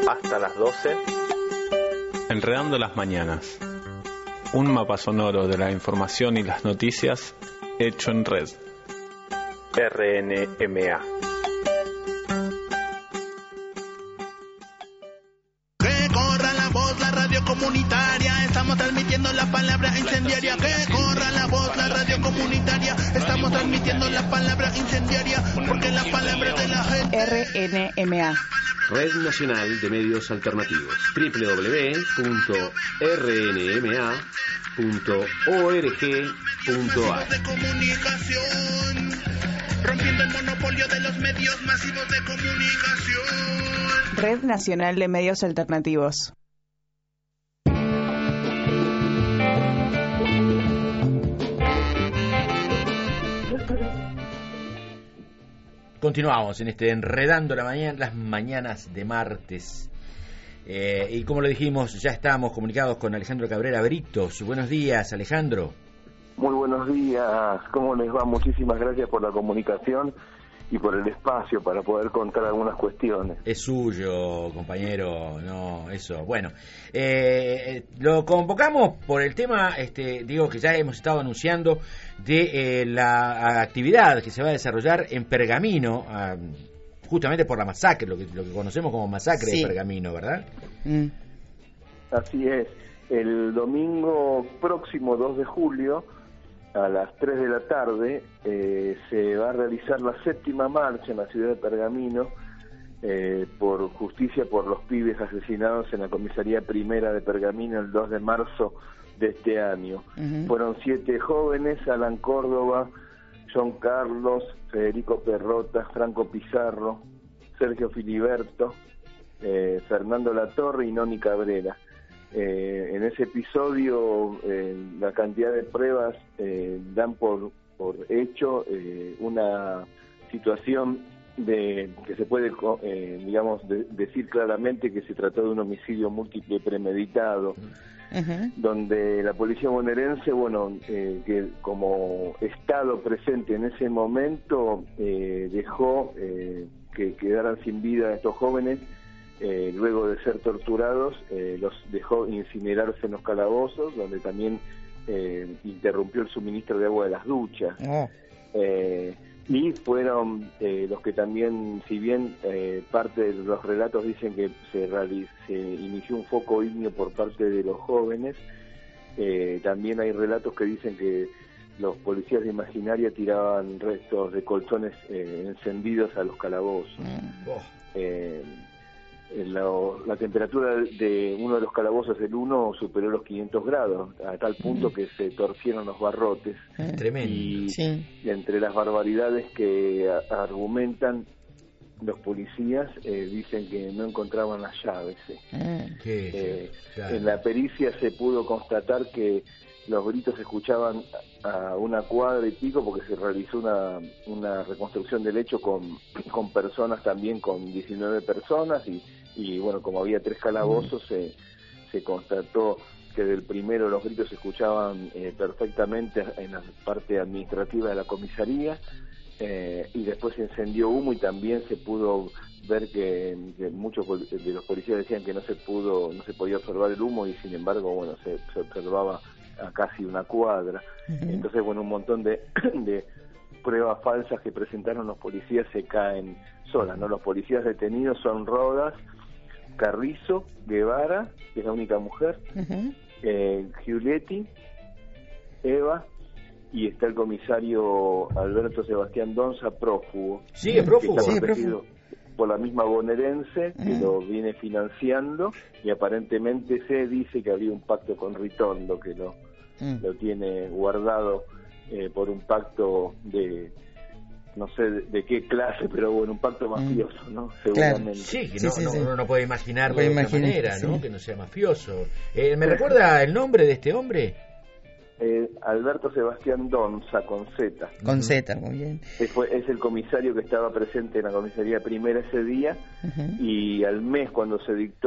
hasta las 12. Enredando las mañanas. Un mapa sonoro de la información y las noticias hecho en red. RNMA. Que corra la voz, la radio comunitaria. Estamos transmitiendo la palabra incendiaria. Que corra la voz, la radio comunitaria. Estamos transmitiendo la palabra incendiaria. Porque la palabra es de la gente. RNMA. Red Nacional de Medios Alternativos. www.rnma.org.ar. De comunicación, rompiendo el monopolio de los medios masivos de comunicación. Red Nacional de Medios Alternativos. Continuamos en este Enredando las mañanas de martes. Y como lo dijimos, ya estamos comunicados con Alejandro Cabrera Britos. Buenos días, Alejandro. Muy buenos días, ¿cómo les va? Muchísimas gracias por la comunicación y por el espacio para poder contar algunas cuestiones. Es suyo, compañero, no, eso. Bueno, lo convocamos por el tema, digo que ya hemos estado anunciando de la actividad que se va a desarrollar en Pergamino, justamente por la masacre, lo que conocemos como masacre de Pergamino, ¿verdad? Así es, el domingo próximo 2 de julio, a las 3 de la tarde, se va a realizar la 7ª marcha en la ciudad de Pergamino por justicia por los pibes asesinados en la comisaría primera de Pergamino el 2 de marzo de este año. Fueron 7 jóvenes: Alan Córdoba, John Carlos, Federico Perrota, Franco Pizarro, Sergio Filiberto, Fernando Latorre y Noni Cabrera. En ese episodio la cantidad de pruebas dan por hecho una situación que se puede decir claramente que se trató de un homicidio múltiple premeditado, donde la policía bonaerense, que como estado presente en ese momento dejó que quedaran sin vida estos jóvenes. Luego de ser torturados, los dejó incinerarse en los calabozos, donde también interrumpió el suministro de agua de las duchas. Y fueron los que también, si bien parte de los relatos dicen que se inició un foco ígneo por parte de los jóvenes, también hay relatos que dicen que los policías de Imaginaria tiraban restos de colchones encendidos a los calabozos. La temperatura de uno de los calabozos, el 1, superó los 500 grados, a tal punto que se torcieron los barrotes. Tremendo. Y entre las barbaridades que argumentan los policías, dicen que no encontraban las llaves. En la pericia se pudo constatar que los gritos se escuchaban a una cuadra y pico, porque se realizó una reconstrucción del hecho con personas también, con 19 personas, y bueno, como había 3 calabozos, se constató que del primero los gritos se escuchaban perfectamente en la parte administrativa de la comisaría, y después se encendió humo, y también se pudo ver que muchos de los policías decían que no se podía observar el humo, y sin embargo, se observaba a casi una cuadra. Entonces, un montón de pruebas falsas que presentaron los policías se caen solas, ¿no? Los policías detenidos son Rodas, Carrizo, Guevara, que es la única mujer, Giuletti, Eva, y está el comisario Alberto Sebastián Donza, prófugo. Sí, es prófugo. Que está protegido por la misma bonaerense, que lo viene financiando, y aparentemente se dice que había un pacto con Ritondo, que lo tiene guardado por un pacto de no sé de qué clase, pero un pacto mafioso, ¿no? Seguramente. Claro. Sí, que uno no puede imaginarlo de otra manera, ¿no? Que no sea mafioso. ¿Me recuerda el nombre de este hombre? Alberto Sebastián Donza, con Z. Con Z, muy bien. Es el comisario que estaba presente en la comisaría primera ese día, y al mes, cuando se dictó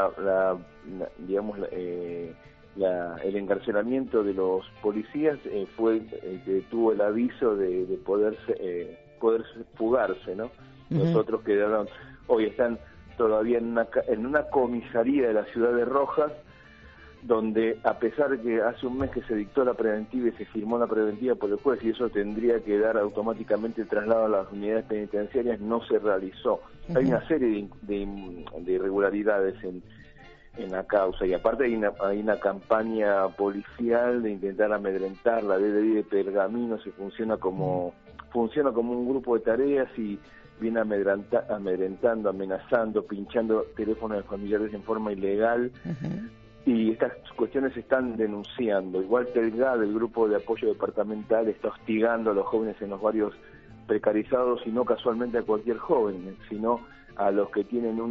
el encarcelamiento de los policías, fue el que tuvo el aviso de poderse fugarse, ¿no? Los otros quedaron, hoy están todavía en una comisaría de la ciudad de Rojas, donde a pesar de que hace un mes que se dictó la preventiva y se firmó la preventiva por el juez y eso tendría que dar automáticamente el traslado a las unidades penitenciarias, no se realizó. Hay una serie de irregularidades en la causa, y aparte hay una campaña policial de intentar amedrentar. La DDI de Pergamino funciona como un grupo de tareas y viene amedrentando, amenazando, pinchando teléfonos de familiares en forma ilegal. Y estas cuestiones se están denunciando. Igual Telgado, el grupo de apoyo departamental, está hostigando a los jóvenes en los barrios precarizados, y no casualmente a cualquier joven, sino a los que tienen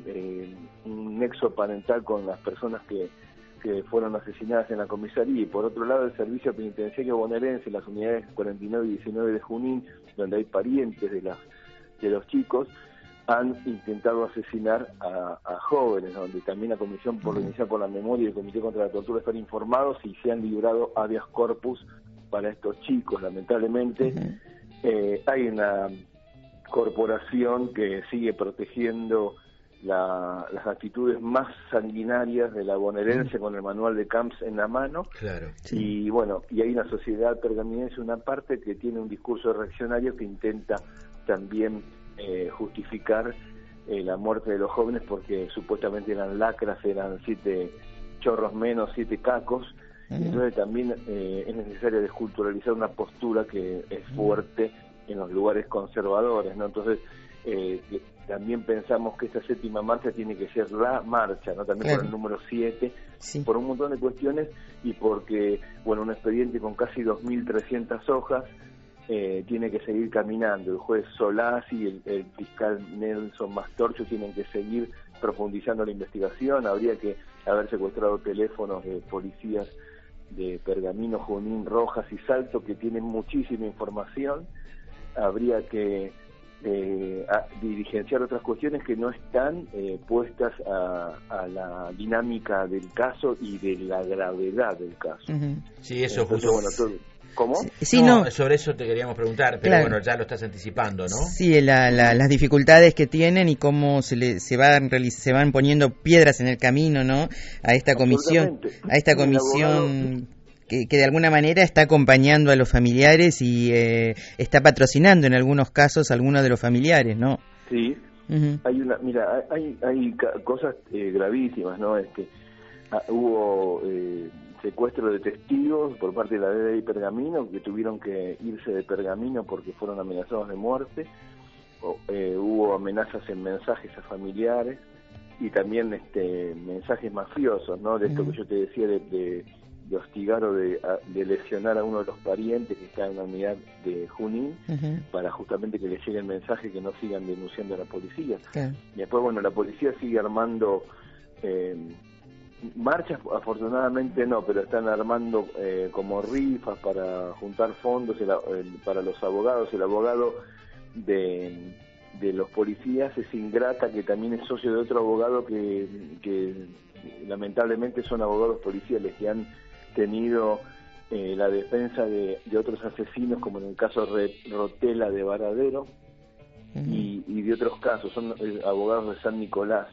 un nexo parental con las personas que fueron asesinadas en la comisaría. Y por otro lado, el servicio penitenciario bonaerense, las unidades 49 y 19 de Junín, donde hay parientes de los chicos, han intentado asesinar a jóvenes, donde también la Comisión Organizada por la Memoria y el Comité contra la Tortura están informados y se han librado habeas corpus para estos chicos. Lamentablemente hay una corporación que sigue protegiendo las actitudes más sanguinarias de la bonaerense con el manual de Camps en la mano. Claro. Y bueno, y hay una sociedad pergaminense, una parte que tiene un discurso reaccionario que intenta también justificar la muerte de los jóvenes porque supuestamente eran lacras, eran 7 chorros menos, 7 cacos. Entonces también es necesario desculturalizar una postura que es fuerte en los lugares conservadores, ¿no? Entonces también pensamos que esta séptima marcha tiene que ser la marcha, ¿no? También por el número 7, por un montón de cuestiones, y porque, bueno, un expediente con casi 2.300 hojas tiene que seguir caminando. El juez Solás y el fiscal Nelson Mastorcho tienen que seguir profundizando la investigación. Habría que haber secuestrado teléfonos de policías de Pergamino, Junín, Rojas y Salto, que tienen muchísima información. Habría que diligenciar otras cuestiones que no están puestas a la dinámica del caso y de la gravedad del caso. Sí, eso entonces, justo. Bueno, ¿cómo? Sí, no, sobre eso te queríamos preguntar, pero claro. bueno, ya lo estás anticipando, ¿no? Sí, las dificultades que tienen y cómo se van poniendo piedras en el camino, ¿no? A esta comisión, que de alguna manera está acompañando a los familiares y está patrocinando en algunos casos a algunos de los familiares, ¿no? Sí. Hay cosas gravísimas, ¿no? Hubo secuestro de testigos por parte de la DDI Pergamino, que tuvieron que irse de Pergamino porque fueron amenazados de muerte. Hubo amenazas en mensajes a familiares y también mensajes mafiosos, ¿no? De esto que yo te decía de hostigar o de lesionar a uno de los parientes que está en la unidad de Junín, para justamente que les llegue el mensaje, que no sigan denunciando a la policía. Y después, bueno, la policía sigue armando marchas, afortunadamente no, pero están armando como rifas para juntar fondos para los abogados. El abogado de los policías es Ingrata, que también es socio de otro abogado que lamentablemente son abogados policiales que han tenido la defensa de otros asesinos, como en el caso Rotela de Varadero, y de otros casos, son abogados de San Nicolás.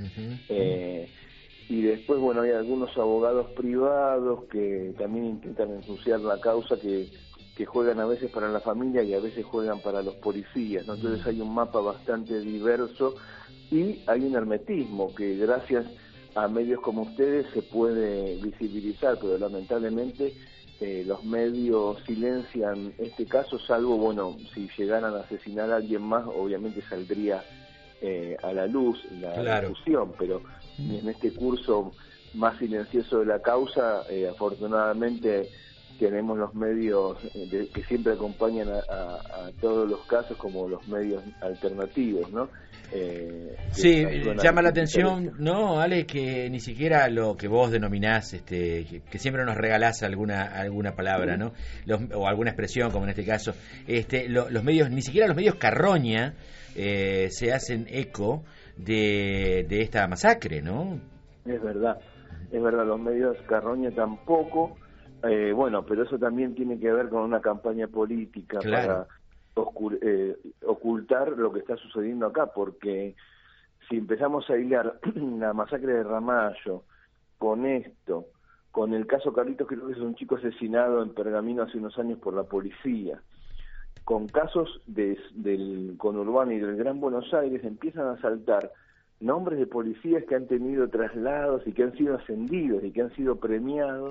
Y después, bueno, hay algunos abogados privados que también intentan ensuciar la causa, que juegan a veces para la familia y a veces juegan para los policías, ¿no? Entonces hay un mapa bastante diverso y hay un hermetismo que gracias a medios como ustedes se puede visibilizar, pero lamentablemente los medios silencian este caso, salvo, bueno, si llegaran a asesinar a alguien más, obviamente saldría a la luz la discusión, pero en este curso más silencioso de la causa, afortunadamente tenemos los medios que siempre acompañan a todos los casos, como los medios alternativos, ¿no? Sí, llama la atención, ¿no, Ale? Que ni siquiera lo que vos denominás, que siempre nos regalás alguna palabra, ¿no? O alguna expresión, como en este caso, los medios, ni siquiera los medios Carroña se hacen eco de esta masacre, ¿no? Es verdad, los medios Carroña tampoco. Bueno, pero eso también tiene que ver con una campaña política, claro, para ocultar lo que está sucediendo acá, porque si empezamos a hilar la masacre de Ramallo con esto, con el caso Carlitos, creo que es un chico asesinado en Pergamino hace unos años por la policía, con casos del conurbano y del Gran Buenos Aires, empiezan a saltar nombres de policías que han tenido traslados y que han sido ascendidos y que han sido premiados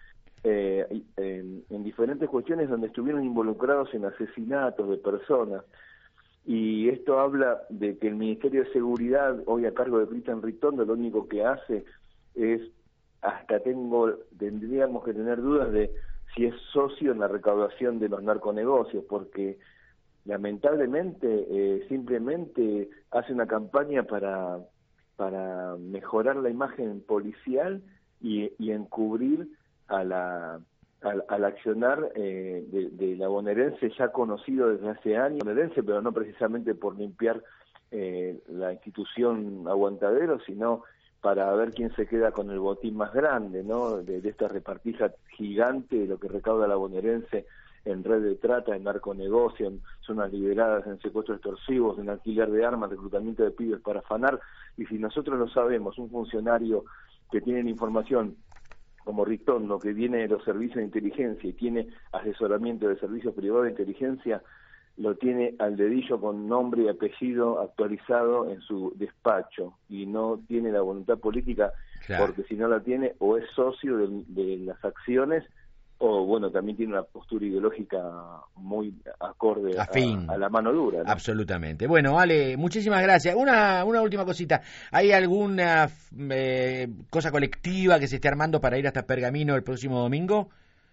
en diferentes cuestiones donde estuvieron involucrados en asesinatos de personas. Y esto habla de que el Ministerio de Seguridad, hoy a cargo de Cristian Ritondo, lo único que hace es, tendríamos que tener dudas de si es socio en la recaudación de los narconegocios, porque lamentablemente simplemente hace una campaña para mejorar la imagen policial y encubrir al accionar de la bonaerense ya conocido desde hace años, bonaerense, pero no precisamente por limpiar la institución Aguantadero, sino para ver quién se queda con el botín más grande, ¿no? De esta repartija gigante de lo que recauda la bonaerense en red de trata, en narconegocio, en zonas liberadas, en secuestros extorsivos, en alquiler de armas, reclutamiento de pibes para afanar. Y si nosotros lo sabemos, un funcionario que tiene la información como Ritondo, que viene de los servicios de inteligencia y tiene asesoramiento de servicios privados de inteligencia, lo tiene al dedillo con nombre y apellido actualizado en su despacho y no tiene la voluntad política, claro, porque si no la tiene o es socio de las acciones o bueno, también tiene una postura ideológica muy acorde a la mano dura, ¿no? Absolutamente. Bueno, Ale, muchísimas gracias. Una última cosita. ¿Hay alguna cosa colectiva que se esté armando para ir hasta Pergamino el próximo domingo?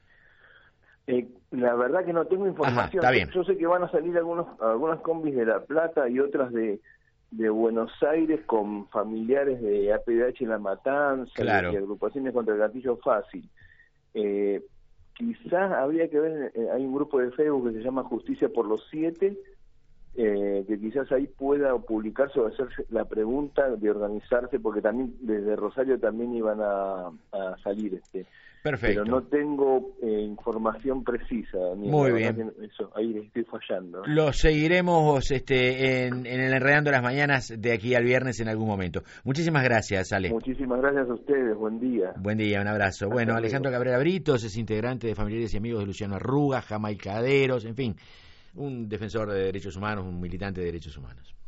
La verdad que no tengo información. Ajá, está bien. Yo sé que van a salir algunas combis de La Plata y otras de Buenos Aires con familiares de APDH en La Matanza, claro, y agrupaciones contra el gatillo fácil. Quizás habría que ver, hay un grupo de Facebook que se llama Justicia por los 7, que quizás ahí pueda publicarse o hacerse la pregunta de organizarse, porque también desde Rosario también iban a salir. Perfecto. Pero no tengo información precisa. Muy bien. Eso, ahí estoy fallando. Lo seguiremos en el Enredando las Mañanas de aquí al viernes en algún momento. Muchísimas gracias, Ale. Muchísimas gracias a ustedes. Buen día. Buen día, un abrazo. Hasta bueno, luego. Alejandro Cabrera Britos es integrante de Familiares y Amigos de Luciano Arruga, Jamaicaderos, en fin, un defensor de derechos humanos, un militante de derechos humanos.